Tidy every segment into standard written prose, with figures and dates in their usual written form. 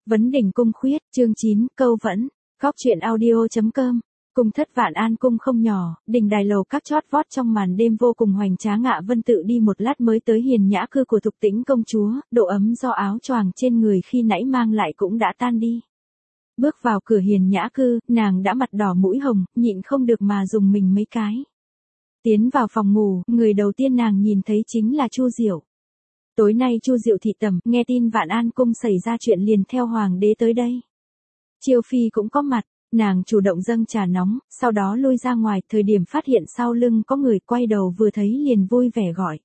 Vấn đỉnh cung khuyết, chương 9, câu vẫn. Góc truyện audio.com. Cung thất Vạn An cung không nhỏ, đình đài lầu các chót vót trong màn đêm vô cùng hoành tráng. Ngạ Vân Tự đi một lát mới tới hiền nhã cư của Thục Tĩnh công chúa, độ ấm do áo choàng trên người khi nãy mang lại cũng đã tan đi. Bước vào cửa hiền nhã cư, nàng đã mặt đỏ mũi hồng, nhịn không được mà dùng mình mấy cái. Tiến vào phòng ngủ, người đầu tiên nàng nhìn thấy chính là Chu Diệu. Tối nay Chu Diệu thị tẩm, nghe tin Vạn An cung xảy ra chuyện liền theo hoàng đế tới đây. Chiêu phi cũng có mặt, nàng chủ động dâng trà nóng, sau đó lui ra ngoài, thời điểm phát hiện sau lưng có người, quay đầu vừa thấy liền vui vẻ gọi.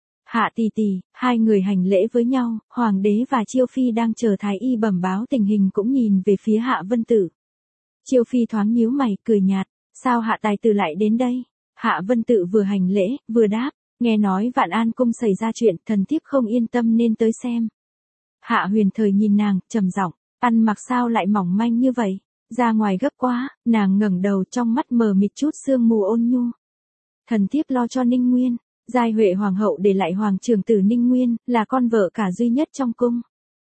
Hạ tỷ tỷ. Hai người hành lễ với nhau, hoàng đế và Chiêu phi đang chờ thái y bẩm báo tình hình cũng nhìn về phía Hạ Vân Tự. Chiêu phi thoáng nhíu mày, cười nhạt, sao Hạ tài tử lại đến đây? Hạ Vân Tự vừa hành lễ, vừa đáp, nghe nói Vạn An cung xảy ra chuyện, thần thiếp không yên tâm nên tới xem. Hạ Huyền Thời nhìn nàng, trầm giọng, ăn mặc sao lại mỏng manh như vậy? Ra ngoài gấp quá. Nàng ngẩng đầu, trong mắt mờ mịt chút sương mù ôn nhu. Thần thiếp lo cho Ninh Nguyên. Giai Huệ hoàng hậu để lại hoàng trưởng tử Ninh Nguyên, là con vợ cả duy nhất trong cung.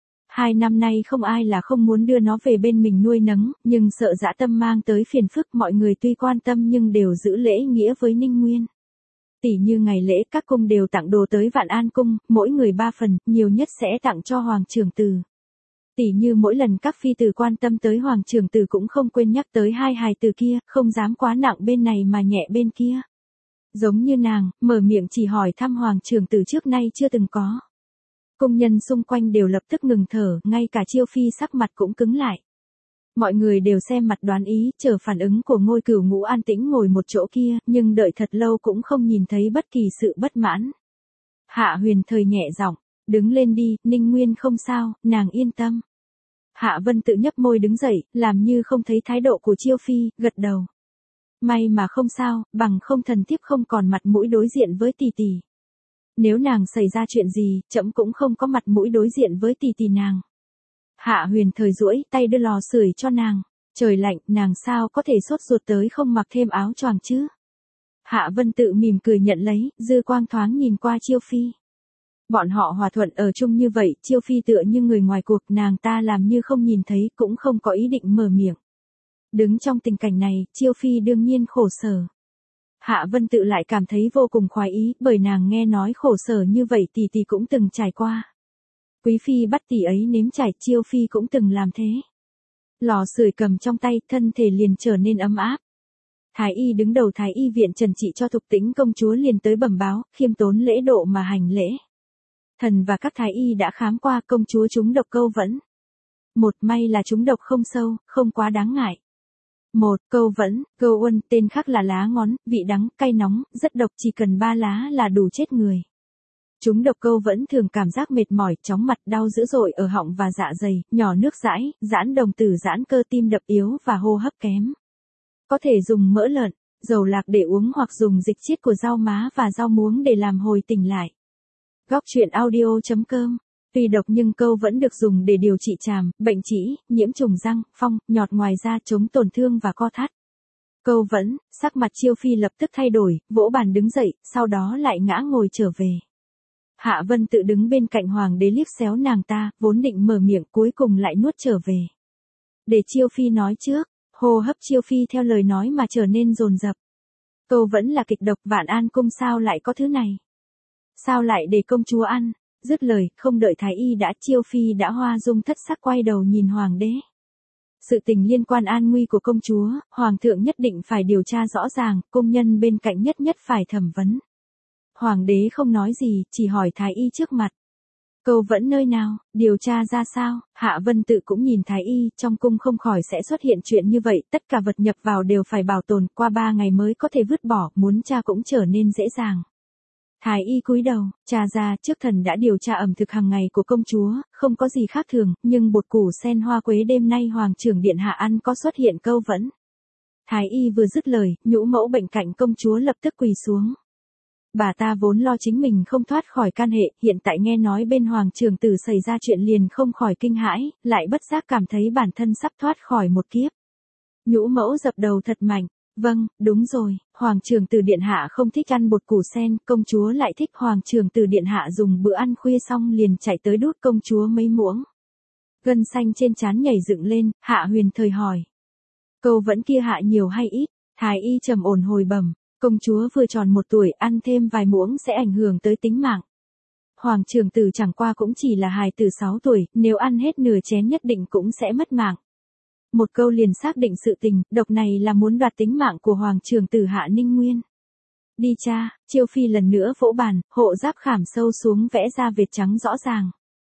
2 năm nay không ai là không muốn đưa nó về bên mình nuôi nấng, nhưng sợ dã tâm mang tới phiền phức. Mọi người tuy quan tâm nhưng đều giữ lễ nghĩa với Ninh Nguyên. Tỷ như ngày lễ các cung đều tặng đồ tới Vạn An cung, mỗi người 3 phần, nhiều nhất sẽ tặng cho hoàng trưởng tử. Tỷ như mỗi lần các phi tử quan tâm tới hoàng trưởng tử cũng không quên nhắc tới hai hài tử kia, không dám quá nặng bên này mà nhẹ bên kia. Giống như nàng, mở miệng chỉ hỏi thăm hoàng trưởng tử trước nay chưa từng có. Công nhân xung quanh đều lập tức ngừng thở, ngay cả Chiêu phi sắc mặt cũng cứng lại. Mọi người đều xem mặt đoán ý, chờ phản ứng của Ngôi Cửu Ngũ an tĩnh ngồi một chỗ kia, nhưng đợi thật lâu cũng không nhìn thấy bất kỳ sự bất mãn. Hạ Huyền Thời nhẹ giọng, đứng lên đi, Ninh Nguyên không sao, nàng yên tâm. Hạ Vân Tự nhấp môi đứng dậy, làm như không thấy thái độ của Chiêu phi, gật đầu. May mà không sao, bằng không thần thiếp không còn mặt mũi đối diện với tỷ tỷ. Nếu nàng xảy ra chuyện gì, trẫm cũng không có mặt mũi đối diện với tỷ tỷ nàng. Hạ Huyền Thời duỗi tay đưa lò sưởi cho nàng. Trời lạnh, nàng sao có thể sốt ruột tới không mặc thêm áo choàng chứ? Hạ Vân Tự mỉm cười nhận lấy, dư quang thoáng nhìn qua Chiêu phi. Bọn họ hòa thuận ở chung như vậy, Chiêu phi tựa như người ngoài cuộc, nàng ta làm như không nhìn thấy, cũng không có ý định mở miệng. Đứng trong tình cảnh này, Chiêu phi đương nhiên khổ sở. Hạ Vân Tự lại cảm thấy vô cùng khoái ý, bởi nàng nghe nói khổ sở như vậy tỷ tỷ cũng từng trải qua. Quý phi bắt tỷ ấy nếm trải, Chiêu phi cũng từng làm thế. Lò sưởi cầm trong tay, thân thể liền trở nên ấm áp. Thái y đứng đầu Thái y viện trần trị cho Thục Tĩnh công chúa liền tới bẩm báo, khiêm tốn lễ độ mà hành lễ. Thần và các thái y đã khám qua, công chúa trúng độc câu vẫn. Một, may là trúng độc không sâu, không quá đáng ngại. Một, câu vẫn, câu uân, tên khác là lá ngón, vị đắng, cay nóng, rất độc, chỉ cần 3 lá là đủ chết người. Trúng độc câu vẫn thường cảm giác mệt mỏi, chóng mặt, đau dữ dội ở họng và dạ dày, nhỏ nước dãi, giãn đồng tử, giãn cơ tim đập yếu và hô hấp kém. Có thể dùng mỡ lợn, dầu lạc để uống hoặc dùng dịch chiết của rau má và rau muống để làm hồi tỉnh lại. Góc truyện audio.com. Tuy độc nhưng câu vẫn được dùng để điều trị tràm, bệnh trĩ, nhiễm trùng răng, phong, nhọt, ngoài ra chống tổn thương và co thắt. Câu vẫn, sắc mặt Chiêu phi lập tức thay đổi, vỗ bàn đứng dậy, sau đó lại ngã ngồi trở về. Hạ Vân Tự đứng bên cạnh hoàng đế liếc xéo nàng ta, vốn định mở miệng cuối cùng lại nuốt trở về. Để Chiêu phi nói trước, hô hấp Chiêu phi theo lời nói mà trở nên dồn dập. Câu vẫn là kịch độc, Vạn An cung sao lại có thứ này? Sao lại để công chúa ăn? Dứt lời, không đợi thái y đã, Chiêu phi đã hoa dung thất sắc quay đầu nhìn hoàng đế. Sự tình liên quan an nguy của công chúa, hoàng thượng nhất định phải điều tra rõ ràng, công nhân bên cạnh nhất phải thẩm vấn. Hoàng đế không nói gì, chỉ hỏi thái y trước mặt. Câu vẫn nơi nào, điều tra ra sao? Hạ Vân Tự cũng nhìn thái y, trong cung không khỏi sẽ xuất hiện chuyện như vậy, tất cả vật nhập vào đều phải bảo tồn, qua 3 ngày mới có thể vứt bỏ, muốn tra cũng trở nên dễ dàng. Thái y cúi đầu, tra ra trước thần đã điều tra ẩm thực hàng ngày của công chúa, không có gì khác thường, nhưng bột củ sen hoa quế đêm nay hoàng trưởng điện hạ ăn có xuất hiện câu vẫn. Thái y vừa dứt lời, nhũ mẫu bệnh cạnh công chúa lập tức quỳ xuống. Bà ta vốn lo chính mình không thoát khỏi can hệ, hiện tại nghe nói bên hoàng trưởng tử xảy ra chuyện liền không khỏi kinh hãi, lại bất giác cảm thấy bản thân sắp thoát khỏi một kiếp. Nhũ mẫu dập đầu thật mạnh. Vâng, đúng rồi, hoàng trưởng tử điện hạ không thích ăn bột củ sen, công chúa lại thích. Hoàng trưởng tử điện hạ dùng bữa ăn khuya xong liền chạy tới đút công chúa mấy muỗng. Gân xanh trên trán nhảy dựng lên, Hạ Huyền Thời hỏi. Câu vẫn kia hạ nhiều hay ít? Thái y trầm ổn hồi bẩm, công chúa vừa tròn 1 tuổi, ăn thêm vài muỗng sẽ ảnh hưởng tới tính mạng. Hoàng trưởng tử chẳng qua cũng chỉ là hài tử 6 tuổi, nếu ăn hết nửa chén nhất định cũng sẽ mất mạng. Một câu liền xác định sự tình, độc này là muốn đoạt tính mạng của Hoàng trưởng tử Hạ Ninh Nguyên. Đi cha, Chiêu Phi lần nữa vỗ bàn, hộ giáp khảm sâu xuống vẽ ra vệt trắng rõ ràng.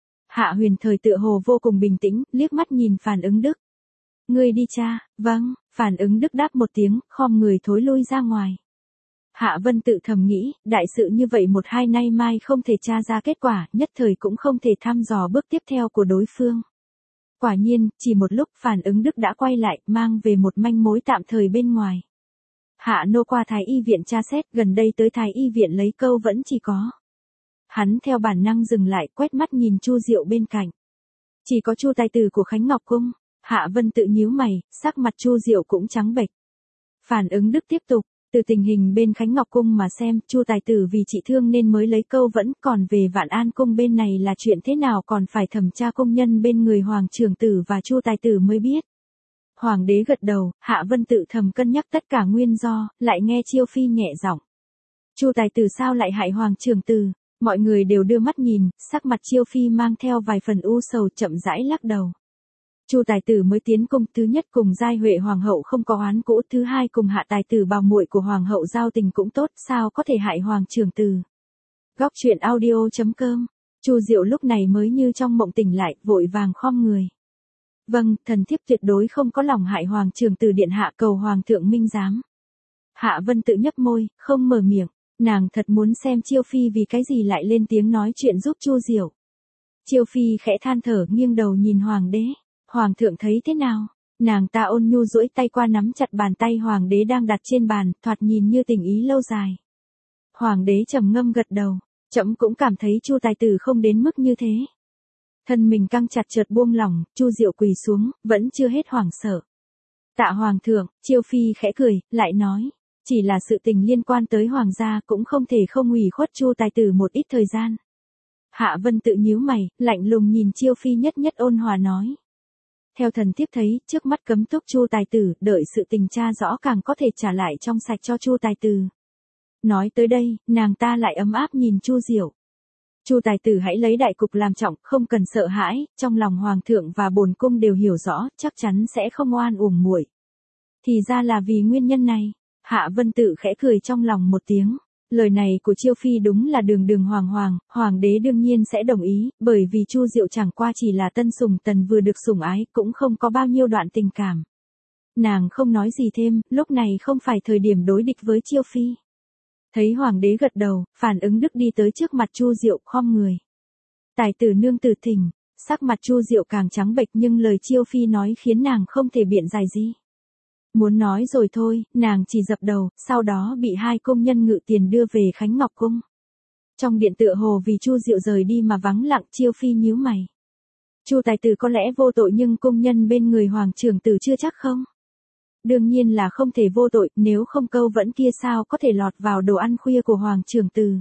Hạ Huyền Thời tựa hồ vô cùng bình tĩnh, liếc mắt nhìn Phàn Ứng Đức. Ngươi đi cha, vâng, Phàn Ứng Đức đáp một tiếng, khom người thối lui ra ngoài. Hạ Vân tự thầm nghĩ, đại sự như vậy 1-2 nay mai không thể tra ra kết quả, nhất thời cũng không thể thăm dò bước tiếp theo của đối phương. Quả nhiên, chỉ một lúc Phàn Ứng Đức đã quay lại, mang về một manh mối tạm thời bên ngoài. Hạ nô qua Thái y viện tra xét, gần đây tới Thái y viện lấy câu vẫn chỉ có. Hắn theo bản năng dừng lại, quét mắt nhìn Chu Diệu bên cạnh. Chỉ có Chu tài tử của Khánh Ngọc Cung. Hạ Vân tự nhíu mày, sắc mặt Chu Diệu cũng trắng bệch. Phàn Ứng Đức tiếp tục, từ tình hình bên Khánh Ngọc Cung mà xem, Chu tài tử vì trị thương nên mới lấy câu vẫn, còn về Vạn An Cung bên này là chuyện thế nào còn phải thẩm tra công nhân bên người Hoàng trưởng tử và Chu tài tử mới biết. Hoàng đế gật đầu, Hạ Vân tự thầm cân nhắc tất cả nguyên do, lại nghe Chiêu Phi nhẹ giọng. Chu tài tử sao lại hại Hoàng trưởng tử? Mọi người đều đưa mắt nhìn, sắc mặt Chiêu Phi mang theo vài phần u sầu, chậm rãi lắc đầu. Chu tài tử mới tiến cung, thứ nhất cùng Giai Huệ hoàng hậu không có oán cũ, thứ hai cùng Hạ tài tử bào muội của hoàng hậu giao tình cũng tốt, sao có thể hại Hoàng trưởng tử. Góc truyện audio.com. Chu Diệu lúc này mới như trong mộng tỉnh lại, vội vàng khom người. Vâng, thần thiếp tuyệt đối không có lòng hại Hoàng trưởng tử điện hạ, cầu Hoàng thượng minh giám. Hạ Vân tự nhấp môi, không mở miệng. Nàng thật muốn xem Chiêu Phi vì cái gì lại lên tiếng nói chuyện giúp Chu Diệu. Chiêu Phi khẽ than thở, nghiêng đầu nhìn Hoàng đế. Hoàng thượng thấy thế nào? Nàng ta ôn nhu duỗi tay qua nắm chặt bàn tay Hoàng đế đang đặt trên bàn, thoạt nhìn như tình ý lâu dài. Hoàng đế trầm ngâm gật đầu, trẫm cũng cảm thấy Chu tài tử không đến mức như thế. Thân mình căng chặt chợt buông lỏng, Chu Diệu quỳ xuống, vẫn chưa hết hoảng sợ. Tạ Hoàng thượng, Chiêu Phi khẽ cười, lại nói, chỉ là sự tình liên quan tới Hoàng gia cũng không thể không ủy khuất Chu tài tử một ít thời gian. Hạ Vân tự nhíu mày, lạnh lùng nhìn Chiêu Phi nhất nhất ôn hòa nói. Theo thần thiếp thấy, trước mắt cấm túc Chu tài tử, đợi sự tình tra rõ càng có thể trả lại trong sạch cho Chu tài tử. Nói tới đây, nàng ta lại ấm áp nhìn Chu Diệu. Chu tài tử hãy lấy đại cục làm trọng, không cần sợ hãi, trong lòng Hoàng thượng và bổn cung đều hiểu rõ, chắc chắn sẽ không oan uổng muội. Thì ra là vì nguyên nhân này. Hạ Vân tự khẽ cười trong lòng một tiếng. Lời này của Chiêu Phi đúng là đường đường hoàng, Hoàng đế đương nhiên sẽ đồng ý, bởi vì Chu Diệu chẳng qua chỉ là tân sủng tần vừa được sủng ái, cũng không có bao nhiêu đoạn tình cảm. Nàng không nói gì thêm, lúc này không phải thời điểm đối địch với Chiêu Phi. Thấy Hoàng đế gật đầu, Phàn Ứng Đức đi tới trước mặt Chu Diệu, khom người. Tài tử nương tử thỉnh, sắc mặt Chu Diệu càng trắng bệch nhưng lời Chiêu Phi nói khiến nàng không thể biện giải gì. Muốn nói rồi thôi, nàng chỉ dập đầu, sau đó bị 2 công nhân ngự tiền đưa về Khánh Ngọc Cung. Trong điện tựa hồ vì Chu Diệu rời đi mà vắng lặng, Chiêu Phi nhíu mày. Chu tài tử có lẽ vô tội nhưng công nhân bên người Hoàng trưởng tử chưa chắc không? Đương nhiên là không thể vô tội, nếu không câu vẫn kia sao có thể lọt vào đồ ăn khuya của Hoàng trưởng tử.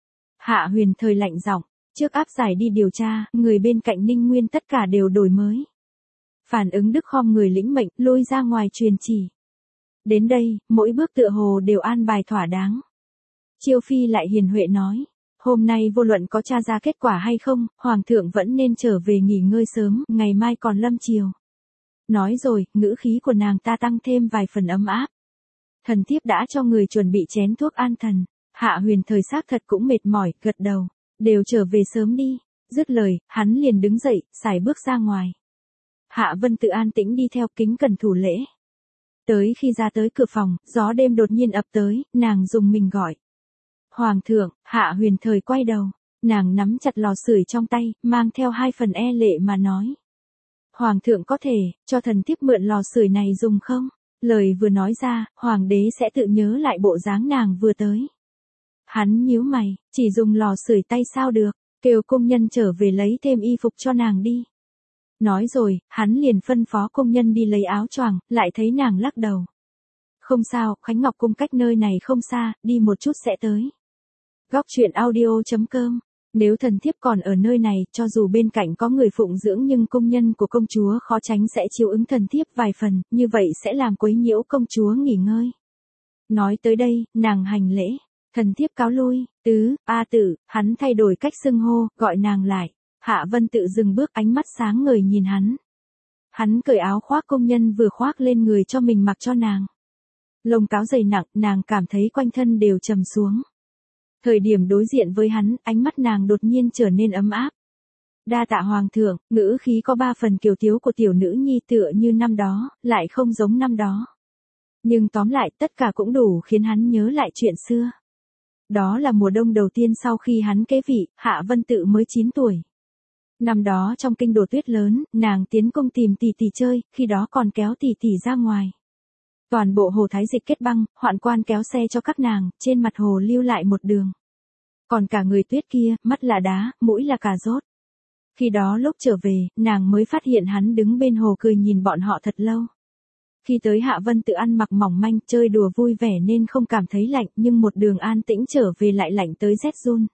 Hạ Huyền Thời lạnh giọng, trước áp giải đi điều tra, người bên cạnh Ninh Nguyên tất cả đều đổi mới. Phàn Ứng Đức khom người lĩnh mệnh, lôi ra ngoài truyền chỉ. Đến đây, mỗi bước tựa hồ đều an bài thỏa đáng. Chiêu Phi lại hiền huệ nói, hôm nay vô luận có tra ra kết quả hay không, Hoàng thượng vẫn nên trở về nghỉ ngơi sớm, ngày mai còn lâm chiều. Nói rồi, ngữ khí của nàng ta tăng thêm vài phần ấm áp. Thần thiếp đã cho người chuẩn bị chén thuốc an thần. Hạ Huyền Thời xác thật cũng mệt mỏi, gật đầu, đều trở về sớm đi. Dứt lời, hắn liền đứng dậy, sải bước ra ngoài. Hạ Vân tự an tĩnh đi theo, kính cẩn thủ lễ. Tới khi ra tới cửa phòng, gió đêm đột nhiên ập tới, nàng dùng mình gọi. Hoàng thượng. Hạ Huyền Thời quay đầu, nàng nắm chặt lò sưởi trong tay, mang theo 2 phần e lệ mà nói. Hoàng thượng có thể, cho thần thiếp mượn lò sưởi này dùng không? Lời vừa nói ra, Hoàng đế sẽ tự nhớ lại bộ dáng nàng vừa tới. Hắn nhíu mày, chỉ dùng lò sưởi tay sao được, kêu công nhân trở về lấy thêm y phục cho nàng đi. Nói rồi, hắn liền phân phó công nhân đi lấy áo choàng, lại thấy nàng lắc đầu. Không sao, Khánh Ngọc Cung cách nơi này không xa, đi một chút sẽ tới. Góc truyện audio.com Nếu thần thiếp còn ở nơi này, cho dù bên cạnh có người phụng dưỡng nhưng công nhân của công chúa khó tránh sẽ chiếu ứng thần thiếp vài phần, như vậy sẽ làm quấy nhiễu công chúa nghỉ ngơi. Nói tới đây, nàng hành lễ, thần thiếp cáo lui, Tử, hắn thay đổi cách xưng hô, gọi nàng lại. Hạ Vân Tự dừng bước, ánh mắt sáng ngời nhìn hắn. Hắn cởi áo khoác công nhân vừa khoác lên người cho mình mặc cho nàng. Lông cáo dày nặng, nàng cảm thấy quanh thân đều trầm xuống. Thời điểm đối diện với hắn, ánh mắt nàng đột nhiên trở nên ấm áp. Đa tạ hoàng thượng, ngữ khí có 3 phần kiều thiếu của tiểu nữ nhi tựa như năm đó, lại không giống năm đó. Nhưng tóm lại tất cả cũng đủ khiến hắn nhớ lại chuyện xưa. Đó là mùa đông đầu tiên sau khi hắn kế vị, Hạ Vân Tự mới 9 tuổi. Năm đó trong kinh đổ tuyết lớn, nàng tiến cung tìm tỷ tỷ chơi, khi đó còn kéo tỷ tỷ ra ngoài. Toàn bộ hồ Thái Dịch kết băng, hoạn quan kéo xe cho các nàng, trên mặt hồ lưu lại một đường. Còn cả người tuyết kia, mắt là đá, mũi là cà rốt. Khi đó lúc trở về, nàng mới phát hiện hắn đứng bên hồ cười nhìn bọn họ thật lâu. Khi tới Hạ Vân Tự ăn mặc mỏng manh, chơi đùa vui vẻ nên không cảm thấy lạnh, nhưng một đường an tĩnh trở về lại lạnh tới rét run.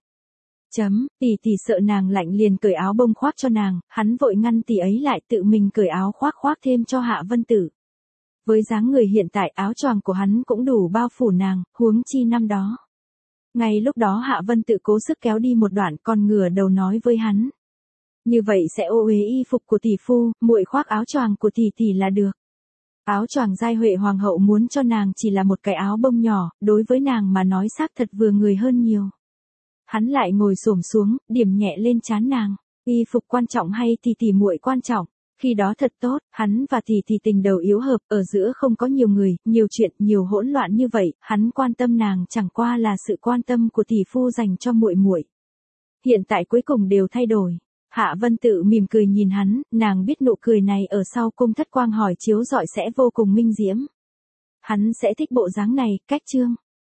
Tỷ sợ nàng lạnh liền cởi áo bông khoác cho nàng, hắn vội ngăn tỷ ấy lại, tự mình cởi áo khoác thêm cho Hạ Vân Tự. Với dáng người hiện tại, áo choàng của hắn cũng đủ bao phủ nàng, huống chi năm đó. Ngay lúc đó Hạ Vân Tự cố sức kéo đi một đoạn, còn ngửa đầu nói với hắn. Như vậy sẽ ô uế y phục của tỷ phu, muội khoác áo choàng của tỷ là được. Áo choàng Giai Huệ hoàng hậu muốn cho nàng chỉ là một cái áo bông nhỏ, đối với nàng mà nói xác thật vừa người hơn nhiều. Hắn lại ngồi xổm xuống, điểm nhẹ lên trán nàng. Y phục quan trọng hay tỷ muội quan trọng? Khi đó thật tốt, hắn và tỷ tình đầu yếu hợp, ở giữa không có nhiều người, nhiều chuyện, nhiều hỗn loạn như vậy, hắn quan tâm nàng chẳng qua là sự quan tâm của tỷ phu dành cho muội. Hiện tại cuối cùng đều thay đổi. Hạ Vân Tự mỉm cười nhìn hắn, nàng biết nụ cười này ở sau cung thất quang hỏi chiếu rọi sẽ vô cùng minh diễm. Hắn sẽ thích bộ dáng này, cách trương.